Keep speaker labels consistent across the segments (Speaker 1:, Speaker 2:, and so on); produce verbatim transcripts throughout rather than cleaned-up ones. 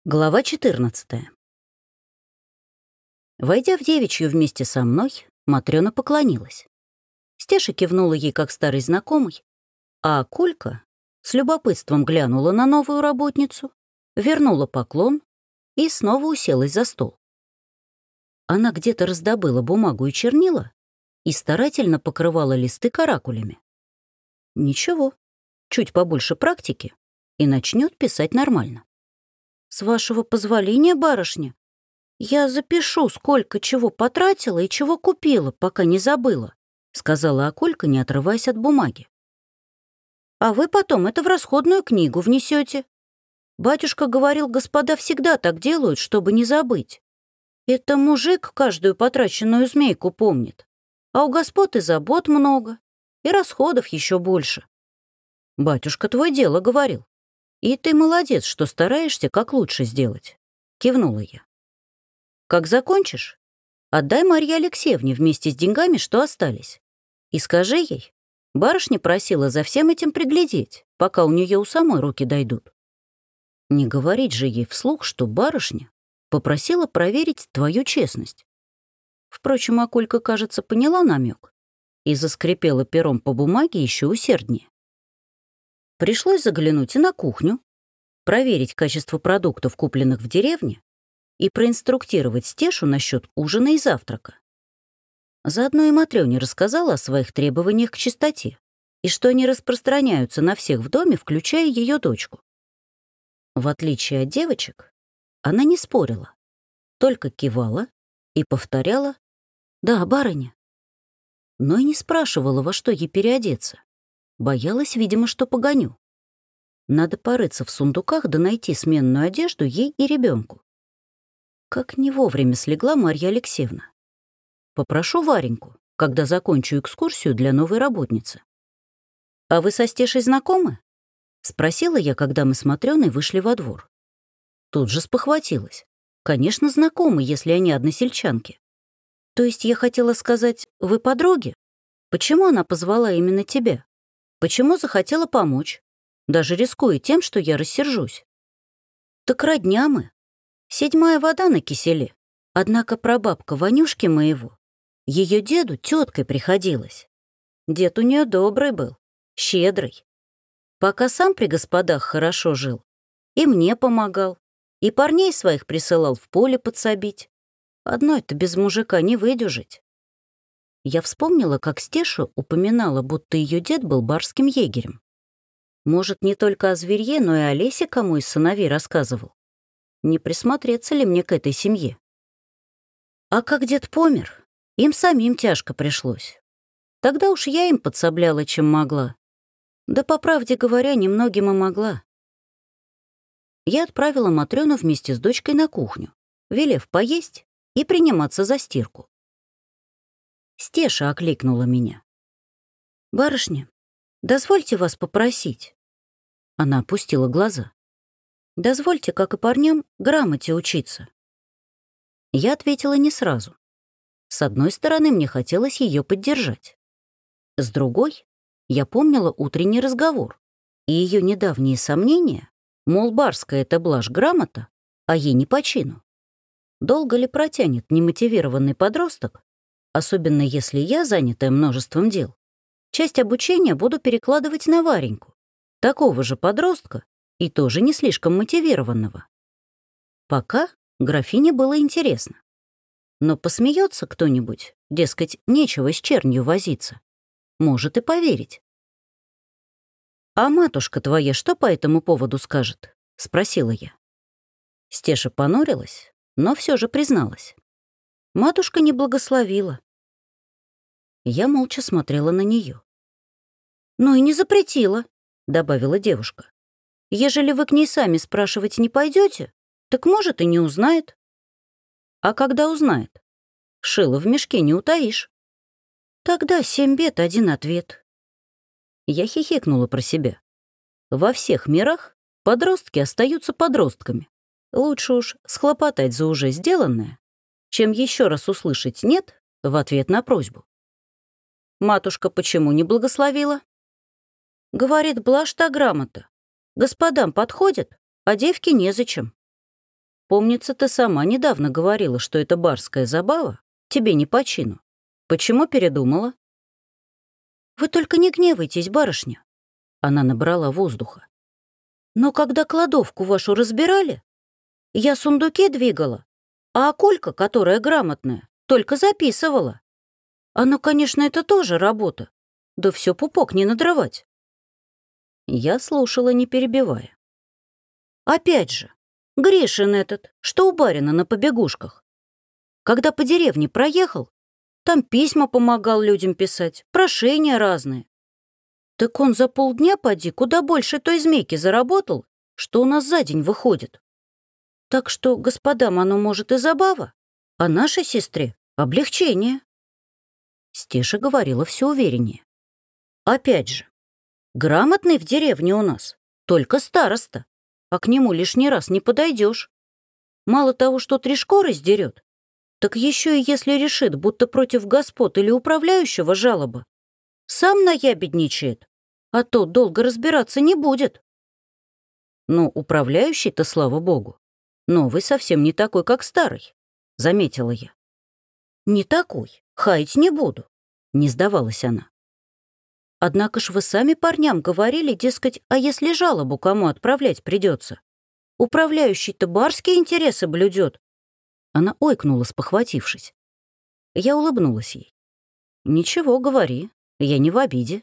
Speaker 1: Глава четырнадцатая. Войдя в девичью вместе со мной, Матрёна поклонилась. Стеша кивнула ей как старый знакомый, а Колька с любопытством глянула на новую работницу, вернула поклон и снова уселась за стол. Она где-то раздобыла бумагу и чернила и старательно покрывала листы каракулями. Ничего, чуть побольше практики, и начнет писать нормально. «С вашего позволения, барышня, я запишу, сколько чего потратила и чего купила, пока не забыла», — сказала Акулька, не отрываясь от бумаги. «А вы потом это в расходную книгу внесете. Батюшка говорил, господа всегда так делают, чтобы не забыть. Это мужик каждую потраченную змейку помнит, а у господ и забот много, и расходов еще больше. Батюшка твое дело говорил. И ты молодец, что стараешься как лучше сделать», — кивнула я. «Как закончишь, отдай Марье Алексеевне вместе с деньгами, что остались. И скажи ей, барышня просила за всем этим приглядеть, пока у нее у самой руки дойдут. Не говорить же ей вслух, что барышня попросила проверить твою честность». Впрочем, Акулька, кажется, поняла намек и заскрипела пером по бумаге еще усерднее. Пришлось заглянуть и на кухню, проверить качество продуктов, купленных в деревне, и проинструктировать Стешу насчет ужина и завтрака. Заодно и Матрёне рассказала о своих требованиях к чистоте и что они распространяются на всех в доме, включая ее дочку. В отличие от девочек, она не спорила, только кивала и повторяла «Да, барыня», но и не спрашивала, во что ей переодеться. Боялась, видимо, что погоню. Надо порыться в сундуках да найти сменную одежду ей и ребенку. Как не вовремя слегла Марья Алексеевна. Попрошу Вареньку, когда закончу экскурсию для новой работницы. «А вы со Стешей знакомы?» — спросила я, когда мы с Матрёной вышли во двор. Тут же спохватилась. Конечно, знакомы, если они односельчанки. То есть я хотела сказать, вы подруги? Почему она позвала именно тебя? Почему захотела помочь, даже рискуя тем, что я рассержусь? Так родня мы. Седьмая вода на киселе. Однако прабабка Ванюшки моего, ее деду теткой приходилась. Дед у нее добрый был, щедрый. Пока сам при господах хорошо жил, и мне помогал, и парней своих присылал в поле подсобить. Одной-то без мужика не выдюжить. Я вспомнила, как Стеша упоминала, будто ее дед был барским егерем. Может, не только о зверье, но и о лесе кому из сыновей рассказывал. Не присмотреться ли мне к этой семье? А как дед помер, им самим тяжко пришлось. Тогда уж я им подсобляла, чем могла. Да, по правде говоря, немногим и могла. Я отправила Матрёну вместе с дочкой на кухню, велев поесть и приниматься за стирку. Стеша окликнула меня. «Барышня, дозвольте вас попросить». Она опустила глаза. «Дозвольте, как и парням, грамоте учиться». Я ответила не сразу. С одной стороны, мне хотелось ее поддержать. С другой, я помнила утренний разговор и ее недавние сомнения, мол, барская — это блажь грамота, а ей не по чину. Долго ли протянет немотивированный подросток, особенно если я, занятая множеством дел, часть обучения буду перекладывать на Вареньку, такого же подростка и тоже не слишком мотивированного. Пока графине было интересно. Но посмеется кто-нибудь, дескать, нечего с чернью возиться, может и поверить. «А матушка твоя что по этому поводу скажет?» — спросила я. Стеша понурилась, но все же призналась. Матушка не благословила. Я молча смотрела на нее. «Ну и не запретила», — добавила девушка. «Ежели вы к ней сами спрашивать не пойдете, так, может, и не узнает». «А когда узнает? Шило в мешке не утаишь». «Тогда семь бед, один ответ». Я хихикнула про себя. Во всех мирах подростки остаются подростками. Лучше уж схлопотать за уже сделанное, чем еще раз услышать «нет» в ответ на просьбу. «Матушка почему не благословила?» «Говорит, блажь та грамота. Господам подходит, а девке незачем». Помнится, ты сама недавно говорила, что эта барская забава тебе не по чину. Почему передумала?» «Вы только не гневайтесь, барышня». Она набрала воздуха. «Но когда кладовку вашу разбирали, я сундуки двигала, а Акулька, которая грамотная, только записывала. Оно, конечно, это тоже работа, да все пупок не надрывать». Я слушала, не перебивая. «Опять же, Гришин этот, что у барина на побегушках. Когда по деревне проехал, там письма помогал людям писать, прошения разные. Так он за полдня, поди, куда больше той змейки заработал, что у нас за день выходит. Так что господам оно, может, и забава, а нашей сестре — облегчение». Стеша говорила все увереннее. «Опять же, грамотный в деревне у нас только староста, а к нему лишний раз не подойдешь. Мало того, что три шкуры сдерет, так еще и если решит, будто против господ или управляющего жалоба, сам наябедничает, а то долго разбираться не будет». «Ну, управляющий-то, слава богу, новый совсем не такой, как старый», — заметила я. «Не такой, хаять не буду», — не сдавалась она. «Однако ж вы сами парням говорили, дескать, а если жалобу кому отправлять придется? Управляющий-то барские интересы блюдет». Она ойкнула, спохватившись. Я улыбнулась ей. «Ничего, говори, я не в обиде».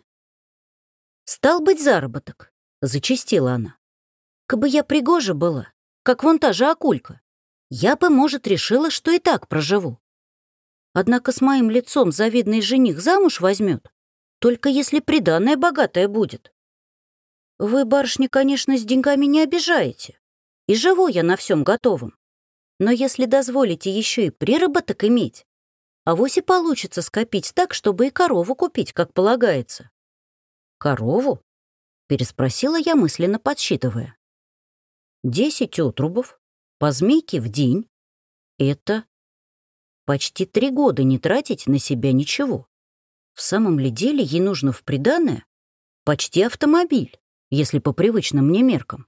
Speaker 1: «Стал быть заработок», — зачастила она. «Кабы я пригожа была, как вон та же Акулька, я бы, может, решила, что и так проживу. Однако с моим лицом завидный жених замуж возьмет, только если приданое богатое будет. Вы, барышня, конечно, с деньгами не обижаете, и живу я на всем готовом. Но если дозволите еще и приработок иметь, авось и получится скопить так, чтобы и корову купить, как полагается». «Корову?» — переспросила я, мысленно подсчитывая. «Десять отрубов, по змейке в день. Это почти три года не тратить на себя ничего. В самом ли деле ей нужно в приданое почти автомобиль, если по привычным мне меркам?»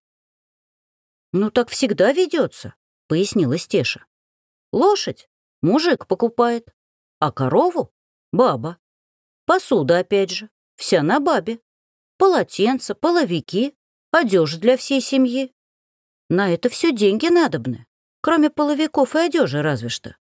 Speaker 1: «Ну так всегда ведется», — пояснила Стеша. «Лошадь мужик покупает, а корову — баба. Посуда, опять же, вся на бабе. Полотенца, половики, одежда для всей семьи. На это все деньги надобны, кроме половиков и одежи разве что.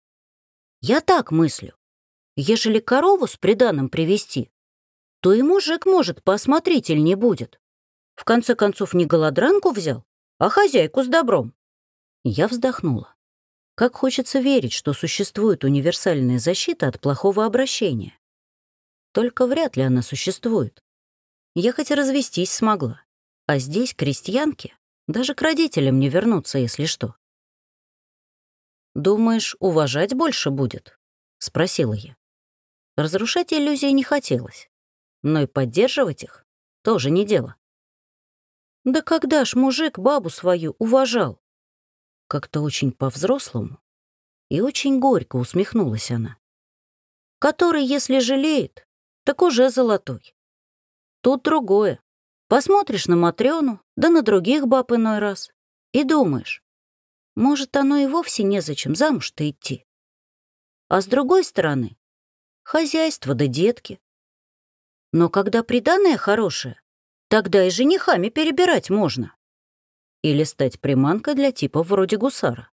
Speaker 1: Я так мыслю. Ежели корову с приданым привести, то и мужик, может, поосмотрительней будет. В конце концов, не голодранку взял, а хозяйку с добром». Я вздохнула. Как хочется верить, что существует универсальная защита от плохого обращения. Только вряд ли она существует. Я хоть и развестись смогла, а здесь крестьянки даже к родителям не вернуться, если что. «Думаешь, уважать больше будет?» — спросила я. Разрушать иллюзии не хотелось, но и поддерживать их тоже не дело. «Да когда ж мужик бабу свою уважал?» Как-то очень по-взрослому и очень горько усмехнулась она. «Который, если жалеет, так уже золотой. Тут другое. Посмотришь на Матрёну, да на других баб иной раз, и думаешь, может, оно и вовсе незачем замуж-то идти. А с другой стороны, хозяйство да детки. Но когда приданое хорошее, тогда и женихами перебирать можно. Или стать приманкой для типа вроде гусара.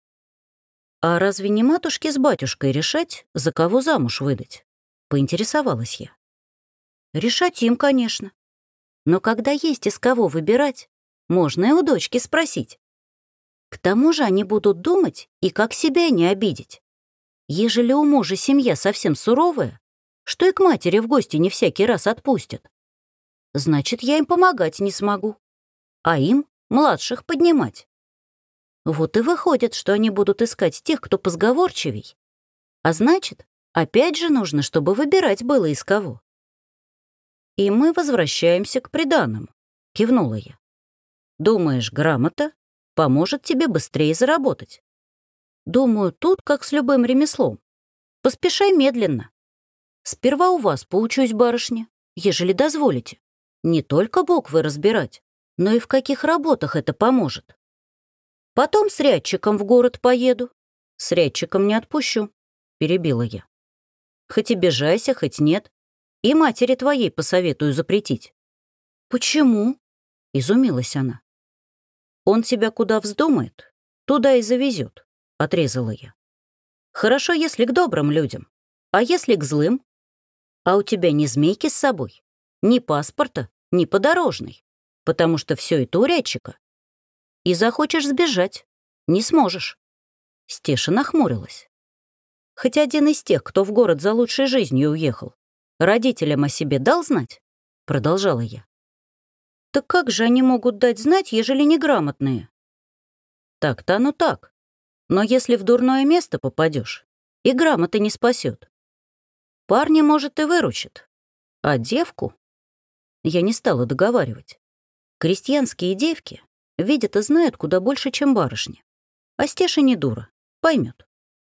Speaker 1: А разве не матушке с батюшкой решать, за кого замуж выдать?» — поинтересовалась я. «Решать им, конечно. Но когда есть из кого выбирать, можно и у дочки спросить. К тому же они будут думать и как себя не обидеть. Ежели у мужа семья совсем суровая, что и к матери в гости не всякий раз отпустят, значит, я им помогать не смогу, а им младших поднимать. Вот и выходит, что они будут искать тех, кто позговорчивей. А значит, опять же нужно, чтобы выбирать было из кого». «И мы возвращаемся к приданному», — кивнула я. «Думаешь, грамота поможет тебе быстрее заработать? Думаю, тут как с любым ремеслом. Поспешай медленно. Сперва у вас поучусь, барышня, ежели дозволите. Не только буквы разбирать, но и в каких работах это поможет. Потом с рядчиком в город поеду. С рядчиком не отпущу, перебила я. Хоть обижайся, хоть нет. И матери твоей посоветую запретить. Почему? Изумилась она. Он тебя куда вздумает, туда и завезет, отрезала я. Хорошо, если к добрым людям, а если к злым? А у тебя ни змейки с собой, ни паспорта, ни подорожной, потому что все это у рядчика. И захочешь сбежать, не сможешь. Стеша нахмурилась. Хоть один из тех, кто в город за лучшей жизнью уехал, родителям о себе дал знать? Продолжала я. Так как же они могут дать знать, ежели неграмотные? Так-то оно так. Но если в дурное место попадешь, и грамота не спасет. Парня, может, и выручит. А девку? Я не стала договаривать. Крестьянские девки видят и знают куда больше, чем барышни. А Стеша не дура, поймет.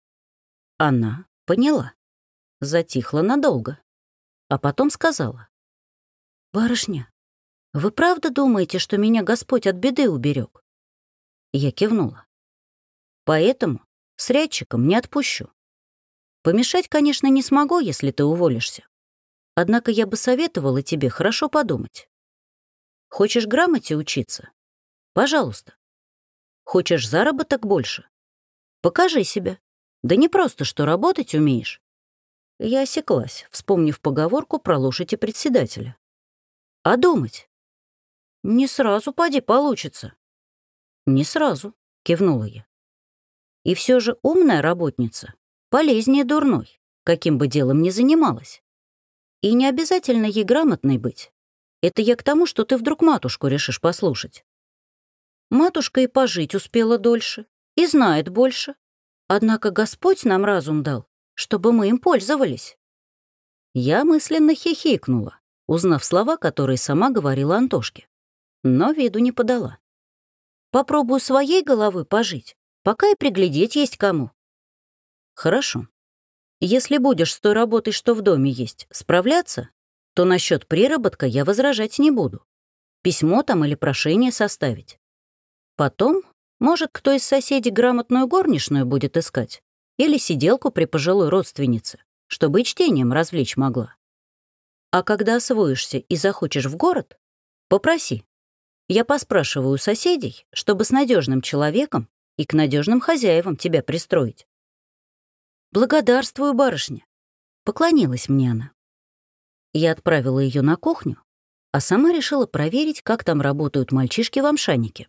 Speaker 1: Она поняла. Затихла надолго. А потом сказала. «Барышня, вы правда думаете, что меня Господь от беды уберег?» Я кивнула. «Поэтому с рядчиком не отпущу. Помешать, конечно, не смогу, если ты уволишься. Однако я бы советовала тебе хорошо подумать. Хочешь грамоте учиться? Пожалуйста. Хочешь заработок больше? Покажи себя. Да не просто, что работать умеешь». Я осеклась, вспомнив поговорку про лошадь и председателя. «А думать?» «Не сразу, поди, получится». «Не сразу», — кивнула я. «И все же умная работница полезнее дурной, каким бы делом ни занималась. И не обязательно ей грамотной быть. Это я к тому, что ты вдруг матушку решишь послушать. Матушка и пожить успела дольше, и знает больше. Однако Господь нам разум дал, чтобы мы им пользовались». Я мысленно хихикнула, узнав слова, которые сама говорила Антошке, но виду не подала. «Попробую своей головы пожить, пока и приглядеть есть кому». «Хорошо. Если будешь с той работой, что в доме есть, справляться, то насчет приработка я возражать не буду. Письмо там или прошение составить. Потом, может, кто из соседей грамотную горничную будет искать или сиделку при пожилой родственнице, чтобы и чтением развлечь могла. А когда освоишься и захочешь в город, попроси. Я поспрашиваю у соседей, чтобы с надежным человеком и к надежным хозяевам тебя пристроить». «Благодарствую, барышня», — поклонилась мне она. Я отправила ее на кухню, а сама решила проверить, как там работают мальчишки в амшанике.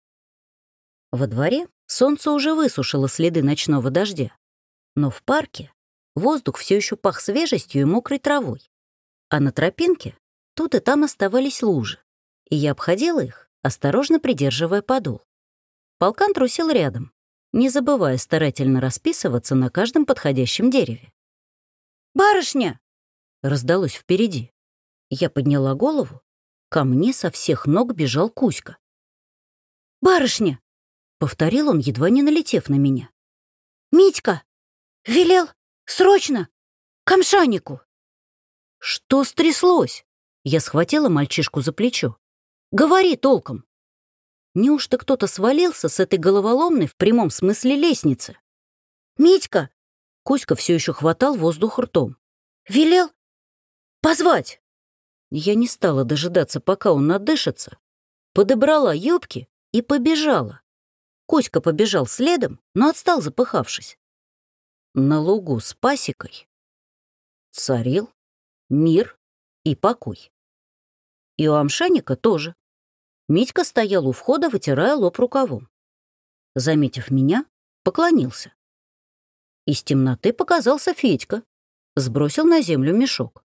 Speaker 1: Во дворе солнце уже высушило следы ночного дождя, но в парке воздух все еще пах свежестью и мокрой травой, а на тропинке тут и там оставались лужи, и я обходила их, осторожно придерживая подол. Полкан трусил рядом, не забывая старательно расписываться на каждом подходящем дереве. «Барышня!» — раздалось впереди. Я подняла голову. Ко мне со всех ног бежал Кузька. «Барышня!» — повторил он, едва не налетев на меня. «Митька! Велел! Срочно! К амшанику!» «Что стряслось?» Я схватила мальчишку за плечо. «Говори толком!» Неужто кто-то свалился с этой головоломной в прямом смысле лестницы? «Митька!» Кузька все еще хватал воздух ртом. «Велел позвать!» Я не стала дожидаться, пока он надышится. Подобрала юбки и побежала. Кузька побежал следом, но отстал, запыхавшись. На лугу с пасекой царил мир и покой. И у амшаника тоже. Митька стоял у входа, вытирая лоб рукавом. Заметив меня, поклонился. Из темноты показался Федька, сбросил на землю мешок.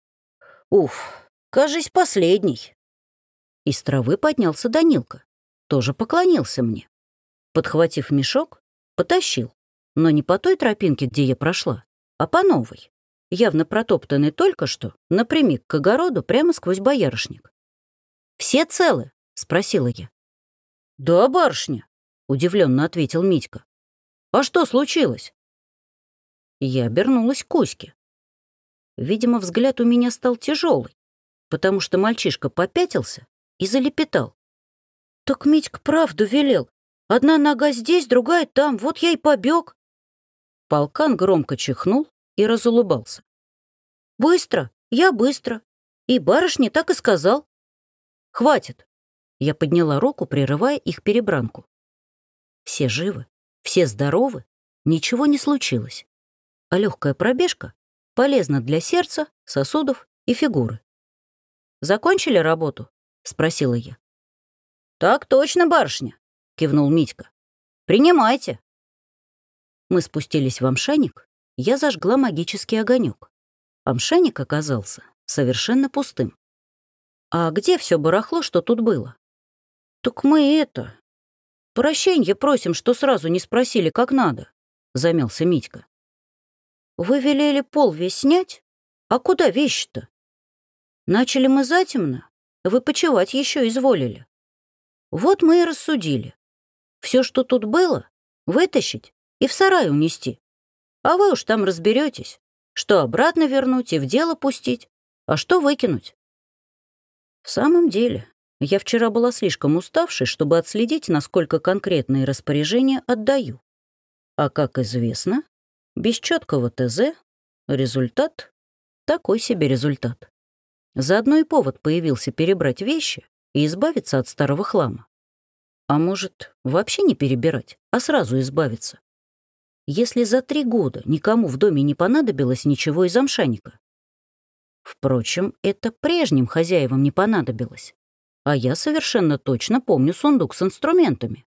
Speaker 1: «Уф, кажись, последний». Из травы поднялся Данилка, тоже поклонился мне. Подхватив мешок, потащил, но не по той тропинке, где я прошла, а по новой, явно протоптанной только что, напрямик к огороду прямо сквозь боярышник. «Все целы?» — спросила я. «Да, барышня», — удивленно ответил Митька. «А что случилось?» Я обернулась к Кузьке. Видимо, взгляд у меня стал тяжелый, потому что мальчишка попятился и залепетал. «Так Митька правду велел. Одна нога здесь, другая там, вот я и побег. Полкан громко чихнул и разулыбался. «Быстро, я быстро. И барышне так и сказал». «Хватит!» Я подняла руку, прерывая их перебранку. Все живы, все здоровы, ничего не случилось. А легкая пробежка полезна для сердца, сосудов и фигуры. «Закончили работу?» — спросила я. «Так точно, барышня», — кивнул Митька. «Принимайте». Мы спустились в амшаник, я зажгла магический огонек. Амшаник оказался совершенно пустым. «А где все барахло, что тут было?» «Так мы это... прощенье просим, что сразу не спросили, как надо», — замялся Митька. «Вы велели пол весь снять? А куда вещи-то? Начали мы затемно, вы почевать еще изволили. Вот мы и рассудили. Все, что тут было, вытащить и в сарай унести. А вы уж там разберетесь, что обратно вернуть и в дело пустить, а что выкинуть». В самом деле, я вчера была слишком уставшей, чтобы отследить, насколько конкретные распоряжения отдаю. А, как известно, без четкого ТЗ результат — такой себе результат. Заодно и повод появился перебрать вещи и избавиться от старого хлама. А может, вообще не перебирать, а сразу избавиться? Если за три года никому в доме не понадобилось ничего из амшаника. Впрочем, это прежним хозяевам не понадобилось. А я совершенно точно помню сундук с инструментами.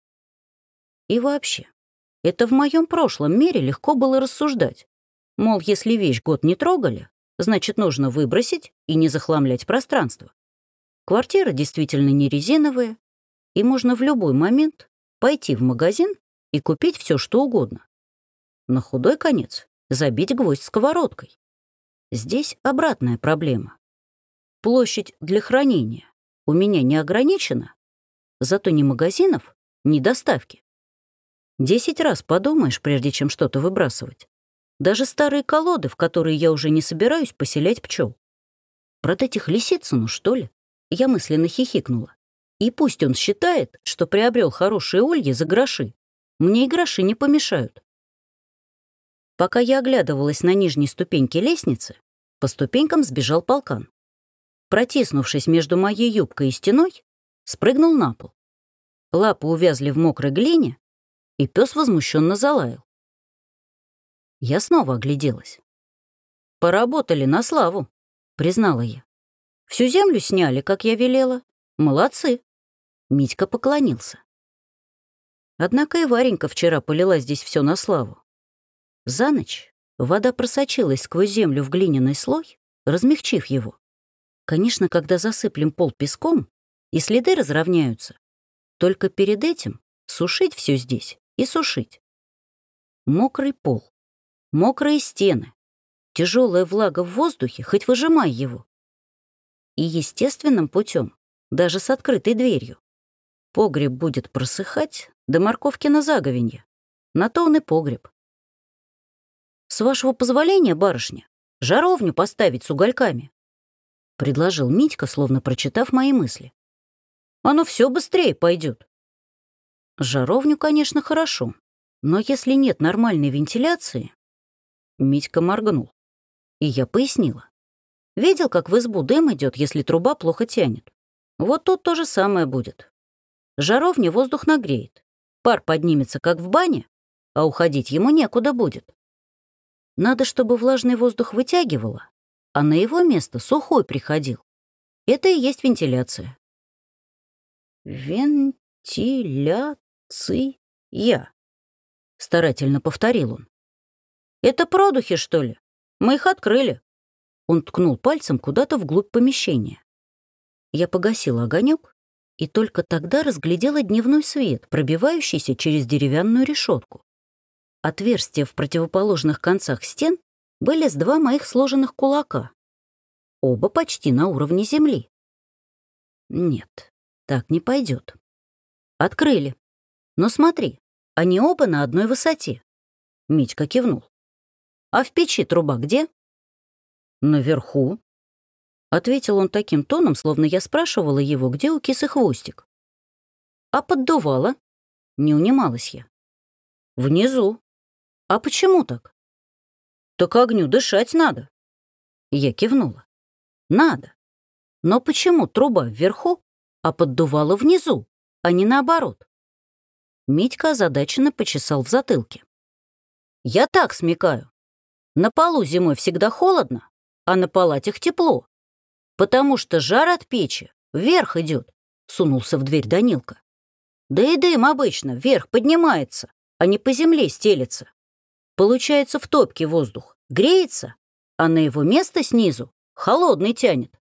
Speaker 1: И вообще, это в моем прошлом мире легко было рассуждать. Мол, если вещь год не трогали, значит, нужно выбросить и не захламлять пространство. Квартира действительно не резиновая, и можно в любой момент пойти в магазин и купить все, что угодно. На худой конец забить гвоздь сковородкой. Здесь обратная проблема. Площадь для хранения у меня не ограничена, зато ни магазинов, ни доставки. Десять раз подумаешь, прежде чем что-то выбрасывать. Даже старые колоды, в которые я уже не собираюсь поселять пчел. Продать их Лисицыну, что ли? Я мысленно хихикнула. И пусть он считает, что приобрел хорошие ульи за гроши. Мне и гроши не помешают. Пока я оглядывалась на нижней ступеньке лестницы, по ступенькам сбежал полкан. Протиснувшись между моей юбкой и стеной, спрыгнул на пол. Лапы увязли в мокрой глине, и пес возмущенно залаял. Я снова огляделась. «Поработали на славу», — признала я. «Всю землю сняли, как я велела. Молодцы». Митька поклонился. Однако и Варенька вчера полила здесь все на славу. За ночь вода просочилась сквозь землю в глиняный слой, размягчив его. Конечно, когда засыплем пол песком, и следы разровняются. Только перед этим сушить все здесь и сушить. Мокрый пол, мокрые стены, тяжелая влага в воздухе, хоть выжимай его. И естественным путем, даже с открытой дверью. Погреб будет просыхать до морковки на заговенье. На то он и погреб. «С вашего позволения, барышня, жаровню поставить с угольками», — предложил Митька, словно прочитав мои мысли. «Оно все быстрее пойдет». Жаровню, конечно, хорошо, но если нет нормальной вентиляции... Митька моргнул, и я пояснила. Видел, как в избу дым идет, если труба плохо тянет? Вот тут то же самое будет. Жаровня воздух нагреет, пар поднимется, как в бане, а уходить ему некуда будет. Надо, чтобы влажный воздух вытягивало, а на его место сухой приходил. Это и есть вентиляция. «Вентиляция», — старательно повторил он. «Это продухи, что ли? Мы их открыли». Он ткнул пальцем куда-то вглубь помещения. Я погасила огонек и только тогда разглядела дневной свет, пробивающийся через деревянную решетку. Отверстия в противоположных концах стен были с два моих сложенных кулака. Оба почти на уровне земли. Нет, так не пойдет. Открыли. Но смотри, они оба на одной высоте. Митька кивнул. А в печи труба где? Наверху. Ответил он таким тоном, словно я спрашивала его, где у кисы хвостик. А поддувало? Не унималась я. Внизу. А почему так? Так огню дышать надо. Я кивнула. Надо. Но почему труба вверху, а поддувало внизу, а не наоборот? Митька озадаченно почесал в затылке. Я так смекаю. На полу зимой всегда холодно, а на палатях тепло. Потому что жар от печи вверх идет, сунулся в дверь Данилка. Да и дым обычно вверх поднимается, а не по земле стелется. Получается, в топке воздух греется, а на его место снизу холодный тянет.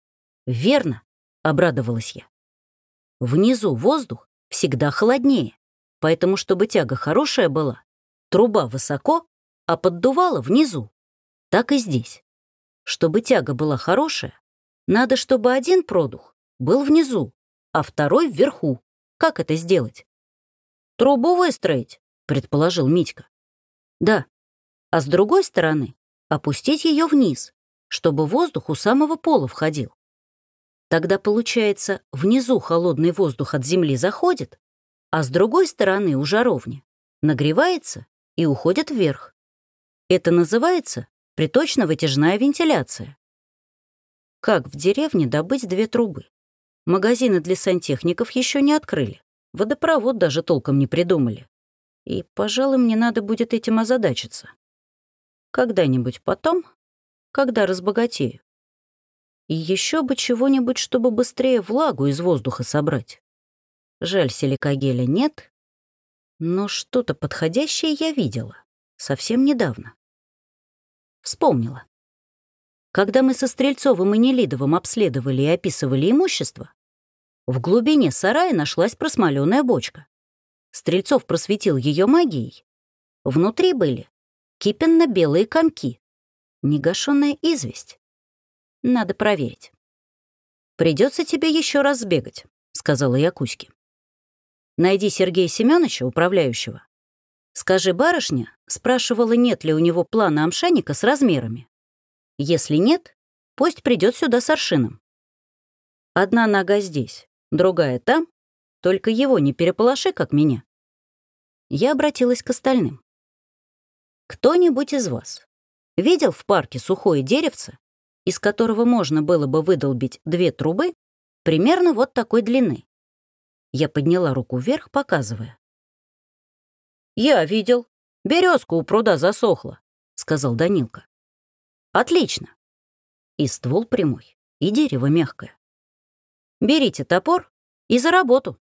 Speaker 1: Верно, обрадовалась я. Внизу воздух всегда холоднее, поэтому, чтобы тяга хорошая была, труба высоко, а поддувало внизу. Так и здесь. Чтобы тяга была хорошая, надо, чтобы один продух был внизу, а второй вверху. Как это сделать? Трубу выстроить, предположил Митька. Да, а с другой стороны опустить ее вниз, чтобы воздух у самого пола входил. Тогда, получается, внизу холодный воздух от земли заходит, а с другой стороны у жаровни нагревается и уходит вверх. Это называется приточно-вытяжная вентиляция. Как в деревне добыть две трубы? Магазины для сантехников еще не открыли, водопровод даже толком не придумали. И, пожалуй, мне надо будет этим озадачиться. Когда-нибудь потом, когда разбогатею. И еще бы чего-нибудь, чтобы быстрее влагу из воздуха собрать. Жаль, силикагеля нет, но что-то подходящее я видела совсем недавно. Вспомнила. Когда мы со Стрельцовым и Нелидовым обследовали и описывали имущество, в глубине сарая нашлась просмоленная бочка. Стрельцов просветил ее магией. Внутри были кипенно-белые комки, негашенная известь. Надо проверить. «Придется тебе еще раз сбегать», — сказала я Кузьке. «Найди Сергея Семеновича, управляющего. Скажи, барышня спрашивала, нет ли у него плана амшаника с размерами. Если нет, пусть придет сюда с аршином. Одна нога здесь, другая там, только его не переполоши, как меня». Я обратилась к остальным. «Кто-нибудь из вас видел в парке сухое деревце, из которого можно было бы выдолбить две трубы примерно вот такой длины?» Я подняла руку вверх, показывая. «Я видел. Березка у пруда засохла», — сказал Данилка. «Отлично. И ствол прямой, и дерево мягкое. Берите топор и за работу».